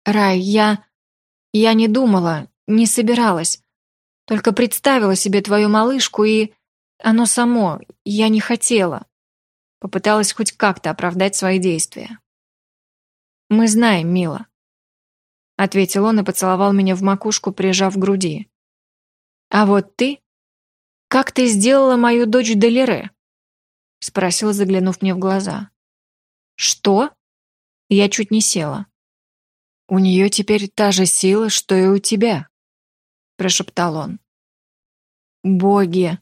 Рай, я не думала, не собиралась. Только представила себе твою малышку, и оно само, я не хотела. Попыталась хоть как-то оправдать свои действия. «Мы знаем, мила», — ответил он и поцеловал меня в макушку, прижав к груди. «А вот ты? Как ты сделала мою дочь Делире?» — спросил, заглянув мне в глаза. «Что?» Я чуть не села. «У нее теперь та же сила, что и у тебя», — прошептал он. «Боги!»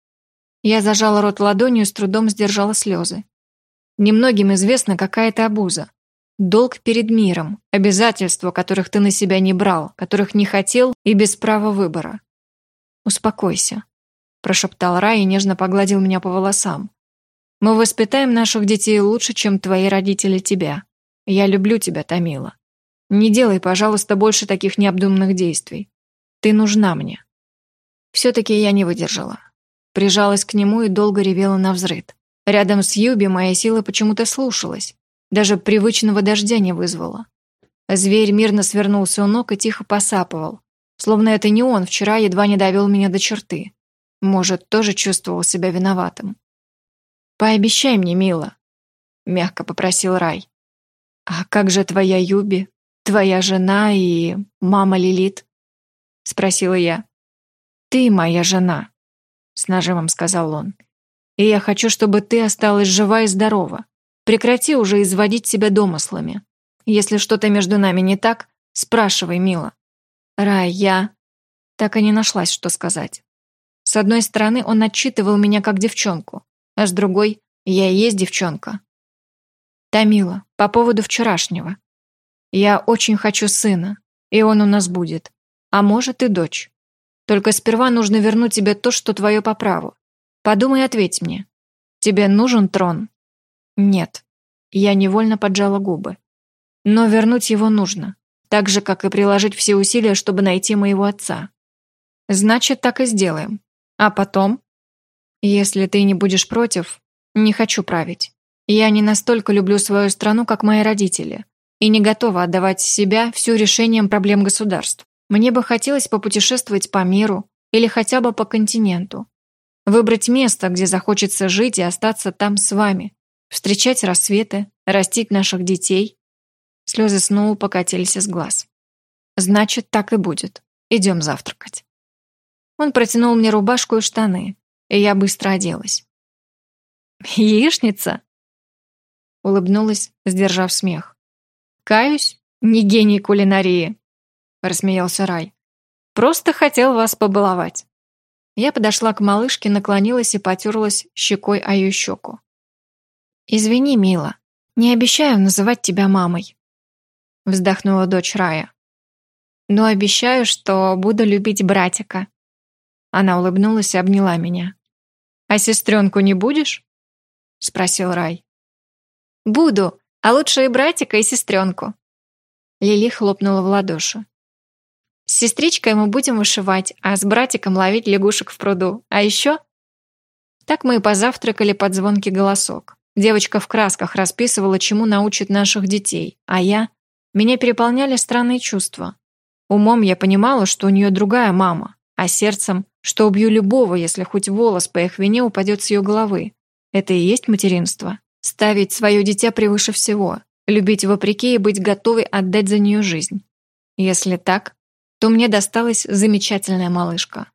Я зажала рот ладонью и с трудом сдержала слезы. Немногим известна какая-то обуза. Долг перед миром, обязательства, которых ты на себя не брал, которых не хотел и без права выбора. «Успокойся», — прошептал Рай и нежно погладил меня по волосам. «Мы воспитаем наших детей лучше, чем твои родители тебя. Я люблю тебя, Тамила. Не делай, пожалуйста, больше таких необдуманных действий. Ты нужна мне». Все-таки я не выдержала. Прижалась к нему и долго ревела навзрыд. Рядом с Юби моя сила почему-то слушалась. Даже привычного дождя не вызвала. Зверь мирно свернулся у ног и тихо посапывал. Словно это не он вчера едва не довел меня до черты. Может, тоже чувствовал себя виноватым. «Пообещай мне, мила», — мягко попросил Рай. «А как же твоя Юби, твоя жена и мама Лилит?» — спросила я. «Ты моя жена», — с нажимом сказал он. «И я хочу, чтобы ты осталась жива и здорова. Прекрати уже изводить себя домыслами. Если что-то между нами не так, спрашивай, мила». Рай, я так и не нашлась, что сказать. С одной стороны, он отчитывал меня как девчонку, а с другой, я и есть девчонка. «Тамила, по поводу вчерашнего. Я очень хочу сына, и он у нас будет. А может и дочь. Только сперва нужно вернуть тебе то, что твое по праву. Подумай и ответь мне. Тебе нужен трон?» «Нет». Я невольно поджала губы. «Но вернуть его нужно, так же, как и приложить все усилия, чтобы найти моего отца. Значит, так и сделаем. А потом? Если ты не будешь против, не хочу править. Я не настолько люблю свою страну, как мои родители, и не готова отдавать себя всю решением проблем государств. Мне бы хотелось попутешествовать по миру или хотя бы по континенту. Выбрать место, где захочется жить и остаться там с вами. Встречать рассветы, растить наших детей». Слезы снова покатились из глаз. «Значит, так и будет. Идем завтракать». Он протянул мне рубашку и штаны, и я быстро оделась. «Яичница?» Улыбнулась, сдержав смех. «Каюсь, не гений кулинарии», — рассмеялся Рай. «Просто хотел вас побаловать». Я подошла к малышке, наклонилась и потерлась щекой о ее щеку. «Извини, мила, не обещаю называть тебя мамой», — вздохнула дочь Рая. «Но обещаю, что буду любить братика». Она улыбнулась и обняла меня. «А сестренку не будешь?» — спросил Рай. «Буду, а лучше и братика, и сестренку». Лили хлопнула в ладоши. «С сестричкой мы будем вышивать, а с братиком ловить лягушек в пруду. А еще...» Так мы и позавтракали под звонкий голосок. Девочка в красках расписывала, чему научит наших детей, а я... Меня переполняли странные чувства. Умом я понимала, что у нее другая мама, а сердцем, что убью любого, если хоть волос по их вине упадет с ее головы. Это и есть материнство. Ставить свое дитя превыше всего, любить вопреки и быть готовой отдать за нее жизнь. Если так, то мне досталась замечательная малышка.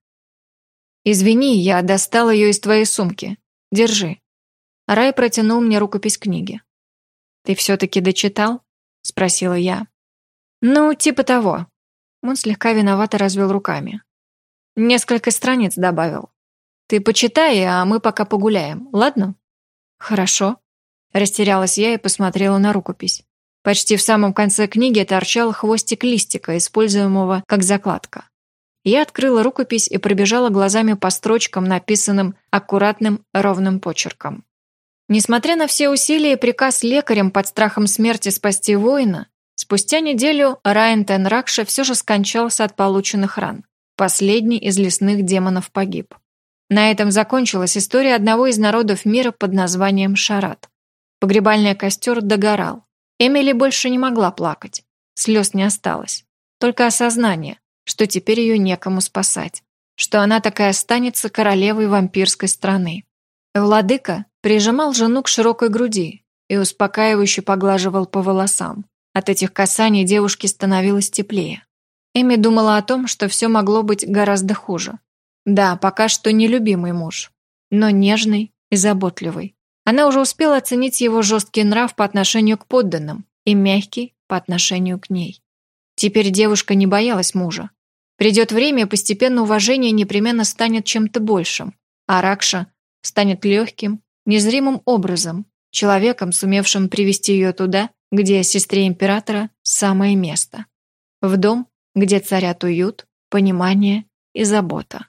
«Извини, я достал ее из твоей сумки. Держи». Рай протянул мне рукопись книги. «Ты все-таки дочитал?» — спросила я. «Ну, типа того». Он слегка виновато развел руками. «Несколько страниц добавил. Ты почитай, а мы пока погуляем, ладно?» «Хорошо». Растерялась я и посмотрела на рукопись. Почти в самом конце книги торчал хвостик листика, используемого как закладка. Я открыла рукопись и пробежала глазами по строчкам, написанным аккуратным ровным почерком. Несмотря на все усилия и приказ лекарям под страхом смерти спасти воина, спустя неделю Райан Тенракша все же скончался от полученных ран. Последний из лесных демонов погиб. На этом закончилась история одного из народов мира под названием Шарат. Погребальный костер догорал. Эмили больше не могла плакать. Слез не осталось. Только осознание, что теперь ее некому спасать. Что она так и останется королевой вампирской страны. Владыка прижимал жену к широкой груди и успокаивающе поглаживал по волосам. От этих касаний девушке становилось теплее. Эми думала о том, что все могло быть гораздо хуже. Да, пока что нелюбимый муж, но нежный и заботливый. Она уже успела оценить его жесткий нрав по отношению к подданным и мягкий по отношению к ней. Теперь девушка не боялась мужа. Придет время, и постепенно уважение непременно станет чем-то большим, а Ракша станет легким, незримым образом, человеком, сумевшим привести ее туда, где сестре императора самое место. В дом, где царят уют, понимание и забота.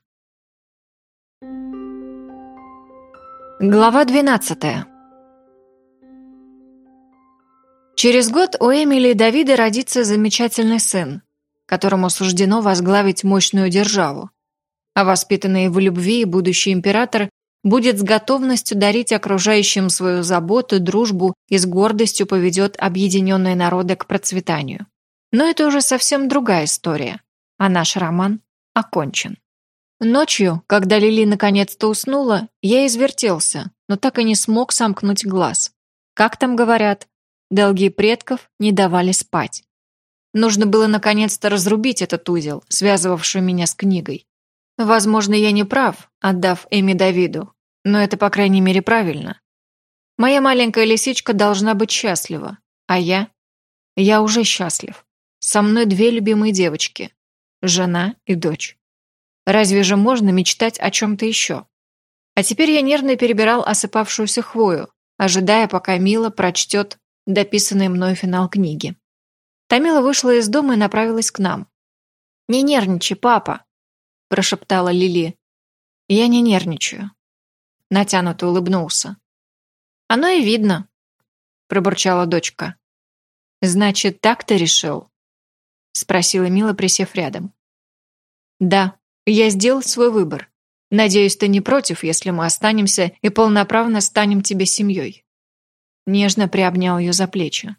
Глава 12. Через год у Эмили и Давида родится замечательный сын, которому суждено возглавить мощную державу. А воспитанный в любви будущий император будет с готовностью дарить окружающим свою заботу, дружбу и с гордостью поведет объединенные народы к процветанию. Но это уже совсем другая история, а наш роман окончен. Ночью, когда Лили наконец-то уснула, я извертелся, но так и не смог сомкнуть глаз. Как там говорят, долги предков не давали спать. Нужно было наконец-то разрубить этот узел, связывавший меня с книгой. Возможно, я не прав, отдав Эми Давиду, но это, по крайней мере, правильно. Моя маленькая лисичка должна быть счастлива, а я уже счастлив. Со мной 2 любимые девочки, жена и дочь. Разве же можно мечтать о чем-то еще? А теперь я нервно перебирал осыпавшуюся хвою, ожидая, пока Мила прочтет дописанный мной финал книги. Тамила вышла из дома и направилась к нам. «Не нервничай, папа», – прошептала Лили. «Я не нервничаю», – натянуто улыбнулся. «Оно и видно», – пробурчала дочка. «Значит, так ты решил?» – спросила Мила, присев рядом. «Да, я сделал свой выбор. Надеюсь, ты не против, если мы останемся и полноправно станем тебе семьей». Нежно приобнял ее за плечи.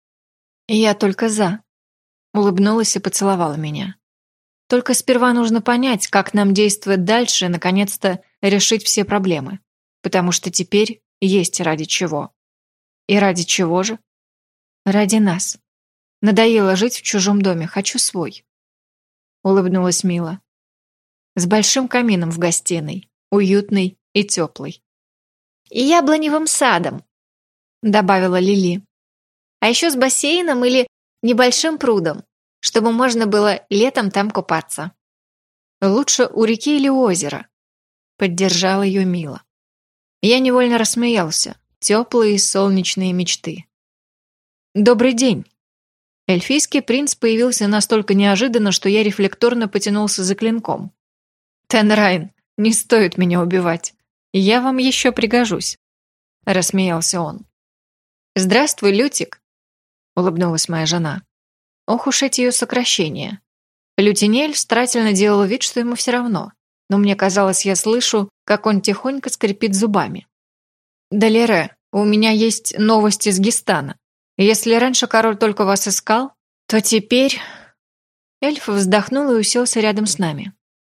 «Я только за», — улыбнулась и поцеловала меня. «Только сперва нужно понять, как нам действовать дальше и, наконец-то, решить все проблемы. Потому что теперь есть ради чего». «И ради чего же?» «Ради нас. Надоело жить в чужом доме, хочу свой», — улыбнулась Мила. «С большим камином в гостиной, уютный и теплый». «И яблоневым садом», — добавила Лили. «А еще с бассейном или небольшим прудом, чтобы можно было летом там купаться». «Лучше у реки или у озера», — поддержала ее Мила. Я невольно рассмеялся. Теплые солнечные мечты. «Добрый день». Эльфийский принц появился настолько неожиданно, что я рефлекторно потянулся за клинком. «Тенрайн, не стоит меня убивать. Я вам еще пригожусь», — рассмеялся он. «Здравствуй, Лютик», — улыбнулась моя жена. Ох уж эти ее сокращения. Лютинель старательно делал вид, что ему все равно, но мне казалось, я слышу, как он тихонько скрипит зубами. «Далере, у меня есть новости из Гистана. Если раньше король только вас искал, то теперь...» Эльф вздохнул и уселся рядом с нами.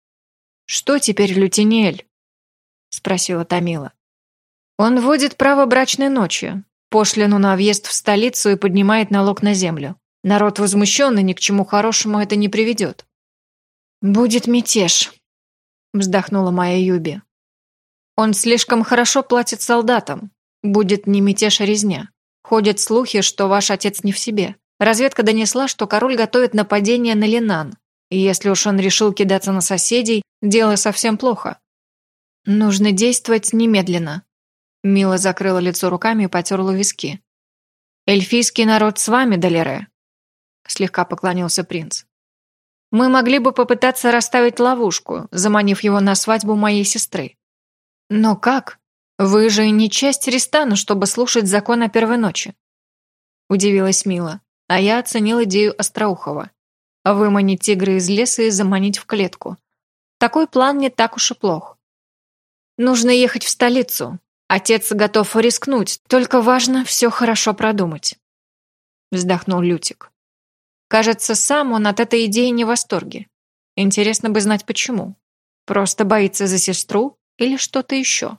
«Что теперь, Лютинель?» — спросила Тамила. «Он вводит право брачной ночи, пошлину на въезд в столицу и поднимает налог на землю. Народ возмущен, и ни к чему хорошему это не приведет». «Будет мятеж», — вздохнула моя Юби. «Он слишком хорошо платит солдатам. Будет не мятеж, а резня. Ходят слухи, что ваш отец не в себе. Разведка донесла, что король готовит нападение на Линан. И если уж он решил кидаться на соседей, дело совсем плохо. Нужно действовать немедленно». Мила закрыла лицо руками и потерла виски. «Эльфийский народ с вами, Далере», — слегка поклонился принц. «Мы могли бы попытаться расставить ловушку, заманив его на свадьбу моей сестры». «Но как? Вы же не часть Ристана, чтобы слушать закон о первой ночи», — удивилась Мила, а я оценил идею Остроухова. Выманить тигра из леса и заманить в клетку. Такой план не так уж и плох. «Нужно ехать в столицу. Отец готов рискнуть, только важно все хорошо продумать», — вздохнул Лютик. Кажется, сам он от этой идеи не в восторге. Интересно бы знать, почему. Просто боится за сестру или что-то еще?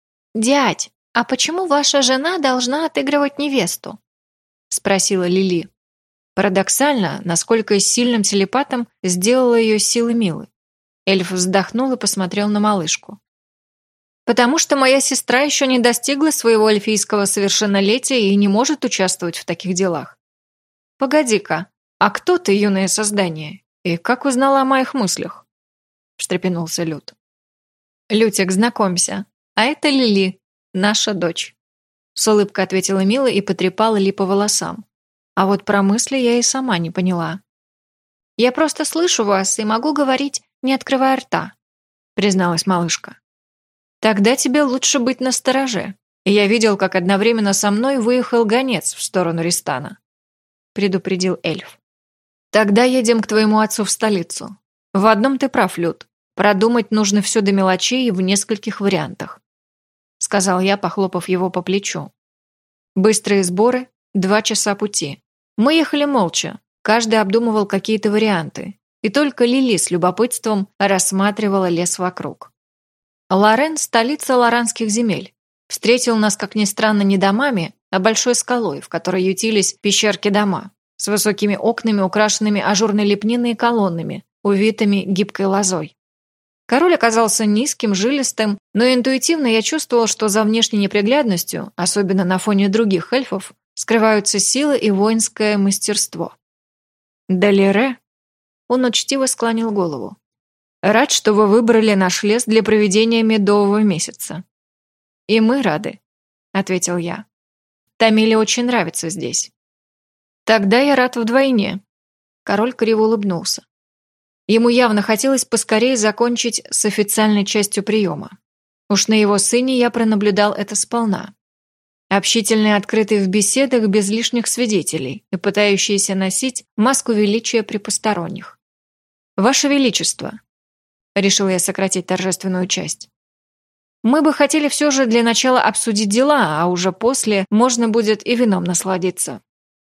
«Дядь, а почему ваша жена должна отыгрывать невесту?» — спросила Лили. Парадоксально, насколько сильным телепатом сделала ее сила Милы. Эльф вздохнул и посмотрел на малышку. «Потому что моя сестра еще не достигла своего эльфийского совершеннолетия и не может участвовать в таких делах. Погоди-ка, а кто ты, юное создание? И как узнала о моих мыслях?» — встрепенулся Лют. «Лютик, знакомься, а это Лили, наша дочь», — с улыбкой ответила Мила и потрепала Ли по волосам. А вот про мысли я и сама не поняла. «Я просто слышу вас и могу говорить, не открывая рта», — призналась малышка. «Тогда тебе лучше быть настороже. Я видел, как одновременно со мной выехал гонец в сторону Ристана», — предупредил эльф. «Тогда едем к твоему отцу в столицу. В одном ты прав, Люд. Продумать нужно все до мелочей и в нескольких вариантах», — сказал я, похлопав его по плечу. «Быстрые сборы, 2 часа пути. Мы ехали молча, каждый обдумывал какие-то варианты, и только Лили с любопытством рассматривала лес вокруг. Лорен – столица лоранских земель. Встретил нас, как ни странно, не домами, а большой скалой, в которой ютились пещерки-дома, с высокими окнами, украшенными ажурной лепниной и колоннами, увитыми гибкой лозой. Король оказался низким, жилистым, но интуитивно я чувствовал, что за внешней неприглядностью, особенно на фоне других эльфов, скрываются силы и воинское мастерство. «Далере?» Он учтиво склонил голову. «Рад, что вы выбрали наш лес для проведения медового месяца». «И мы рады», — ответил я. «Тамиле очень нравится здесь». «Тогда я рад вдвойне», — король криво улыбнулся. Ему явно хотелось поскорее закончить с официальной частью приема. Уж на его сыне я пронаблюдал это сполна. Общительный, открытый в беседах без лишних свидетелей и пытающийся носить маску величия при посторонних. «Ваше Величество», — решил я сократить торжественную часть, «мы бы хотели все же для начала обсудить дела, а уже после можно будет и вином насладиться».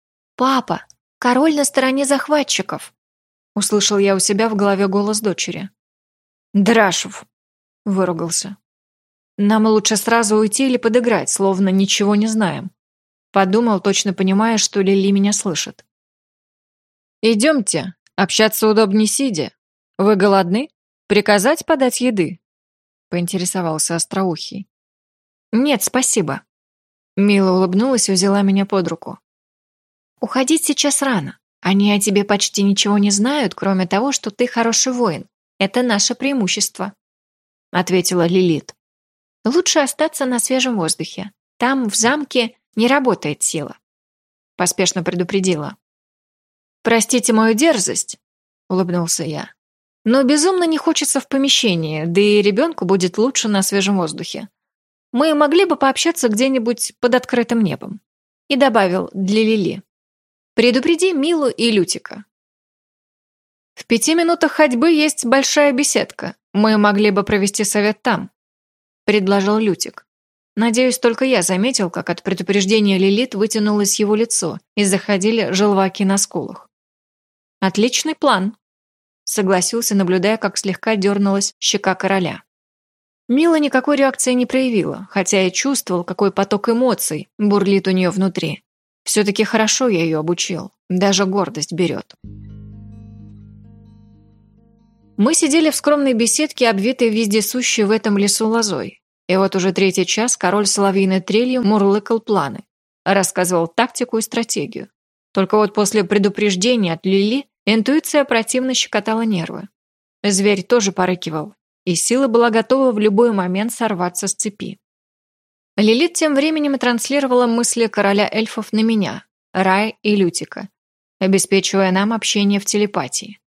«Папа, король на стороне захватчиков», — услышал я у себя в голове голос дочери. «Драшев», — выругался. «Нам лучше сразу уйти или подыграть, словно ничего не знаем», — подумал, точно понимая, что Лили меня слышит. «Идемте, общаться удобнее сидя. Вы голодны? Приказать подать еды?» — поинтересовался Остроухий. «Нет, спасибо». Мила улыбнулась и взяла меня под руку. «Уходить сейчас рано. Они о тебе почти ничего не знают, кроме того, что ты хороший воин. Это наше преимущество», — ответила Лилит. «Лучше остаться на свежем воздухе. Там, в замке, не работает сила», — поспешно предупредила. «Простите мою дерзость», — улыбнулся я. «Но безумно не хочется в помещении, да и ребенку будет лучше на свежем воздухе. Мы могли бы пообщаться где-нибудь под открытым небом». И добавил для Лили. «Предупреди Милу и Лютика». «В 5 минутах ходьбы есть большая беседка. Мы могли бы провести совет там», — предложил Лютик. Надеюсь, только я заметил, как от предупреждения Лилит вытянулось его лицо и заходили желваки на скулах. «Отличный план», — согласился, наблюдая, как слегка дернулась щека короля. Мила никакой реакции не проявила, хотя и чувствовал, какой поток эмоций бурлит у нее внутри. Все-таки хорошо я ее обучил, даже гордость берет. Мы сидели в скромной беседке, обвитой вездесущей в этом лесу лозой. И вот уже 3-й час король соловьиной трелью мурлыкал планы, рассказывал тактику и стратегию. Только вот после предупреждения от Лили интуиция противно щекотала нервы. Зверь тоже порыкивал, и сила была готова в любой момент сорваться с цепи. Лилит тем временем транслировала мысли короля эльфов на меня, Рая и Лютика, обеспечивая нам общение в телепатии.